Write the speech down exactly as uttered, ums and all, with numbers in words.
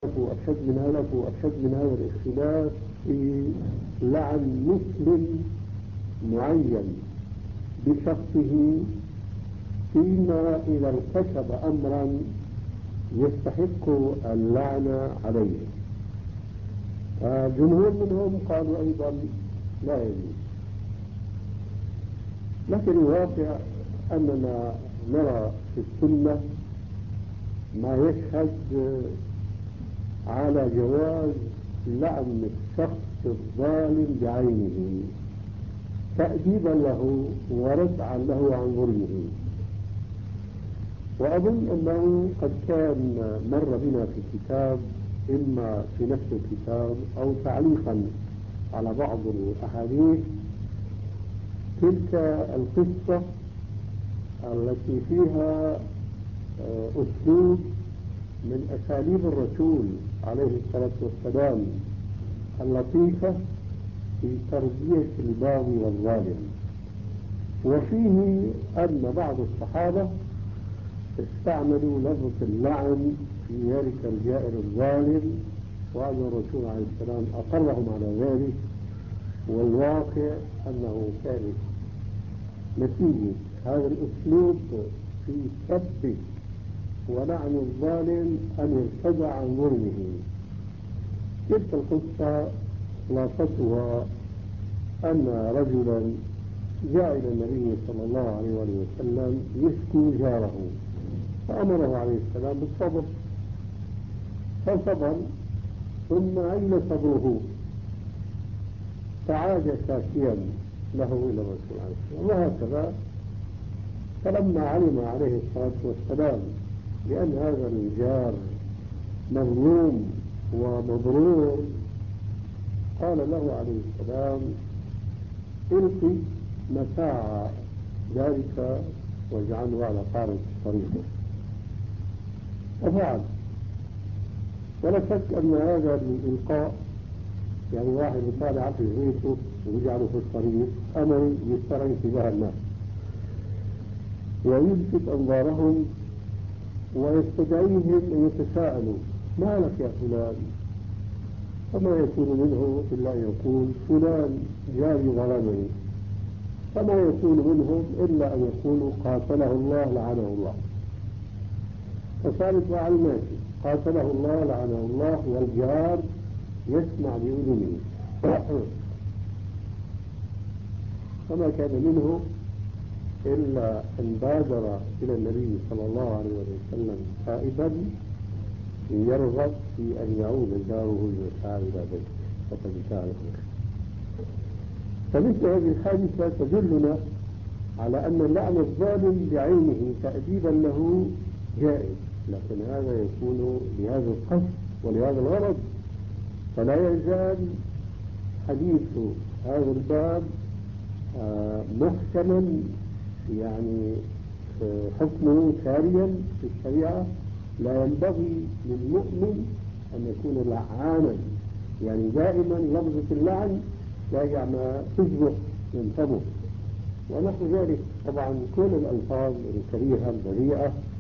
وأشد من هذا وأشد من هذا الاختلاف في لعن مسلم معين بشخصه فيما إذا ارتكب أمرا يستحق اللعنة عليه. جمهور منهم قالوا أيضا لا يجوز، لكن الواقع أننا نرى في السنة ما يشهد على جواز لعن الشخص الظالم بعينه تأديبا له وردعا له عن ظلمه. وأظن أنه قد كان مر بنا في كتاب، إما في نفس الكتاب أو تعليقا على بعض الأحاديث، تلك القصة التي فيها أسلوب من أساليب الرسول عليه الصلاة والسلام اللطيفة في تربية الباغي والظالم. وفيه أن بعض الصحابة استعملوا لفظ اللعن في ذلك الجائر الظالم، وأن الرسول عليه السلام أقرهم على ذلك، والواقع أنه كان نتيجة هذا الأسلوب في سب ولعن الظالم أن يرتدع عن ظلمه. تلك القصة خلاصتها أن رجلا جاء إلى النبي صلى الله عليه وسلم يشكو جاره، فأمره عليه السلام بالصبر، فصبر، ثم أين صبره؟ فعاد شاكيا له إلى الرسول عليه السلام، وهكذا. فلما علم عليه الصلاة والسلام بأن هذا الجار مظلوم ومضرور، قال له عليه السلام: القي متاع ذلك واجعله على قارب طريقه. وفعل. ولا شك أن هذا الإلقاء، يعني واحد يطالع في بيته ويجعله في الطريق، أمر يسترعي انتباه الناس ويلفت أنظارهم ويستدعيهم أن يتساءلوا: ما لك يا فلان؟ فما يكون منه إلا أن يقول: فلان جاري ظلمني. فما يكون منهم إلا أن يقولوا: قاتله الله لعنه الله. فصارت مع الماشي: قاتله الله لعنه الله، والجار يسمع بأذنه. فما كان منه إلا أن بادر إلى النبي صلى الله عليه وسلم تائبا يرغب في أن يعود جاره يسعى إلى بيته، فقد كان خير. فمثل هذه الحادثة تدلنا على أن اللعن الظالم بعينه تأديبا له جائز، لكن هذا يكون لهذا القصد ولهذا الغرض. فلا يزال حديث هذا الباب محكما، يعني حكمه ساريا في الشريعة. لا ينبغي للمؤمن أن يكون لعانا، يعني دائما لفظة اللعن لا ما تشبه ينتبه. ونحو ذلك طبعا كل الألفاظ الكريهة البذيئة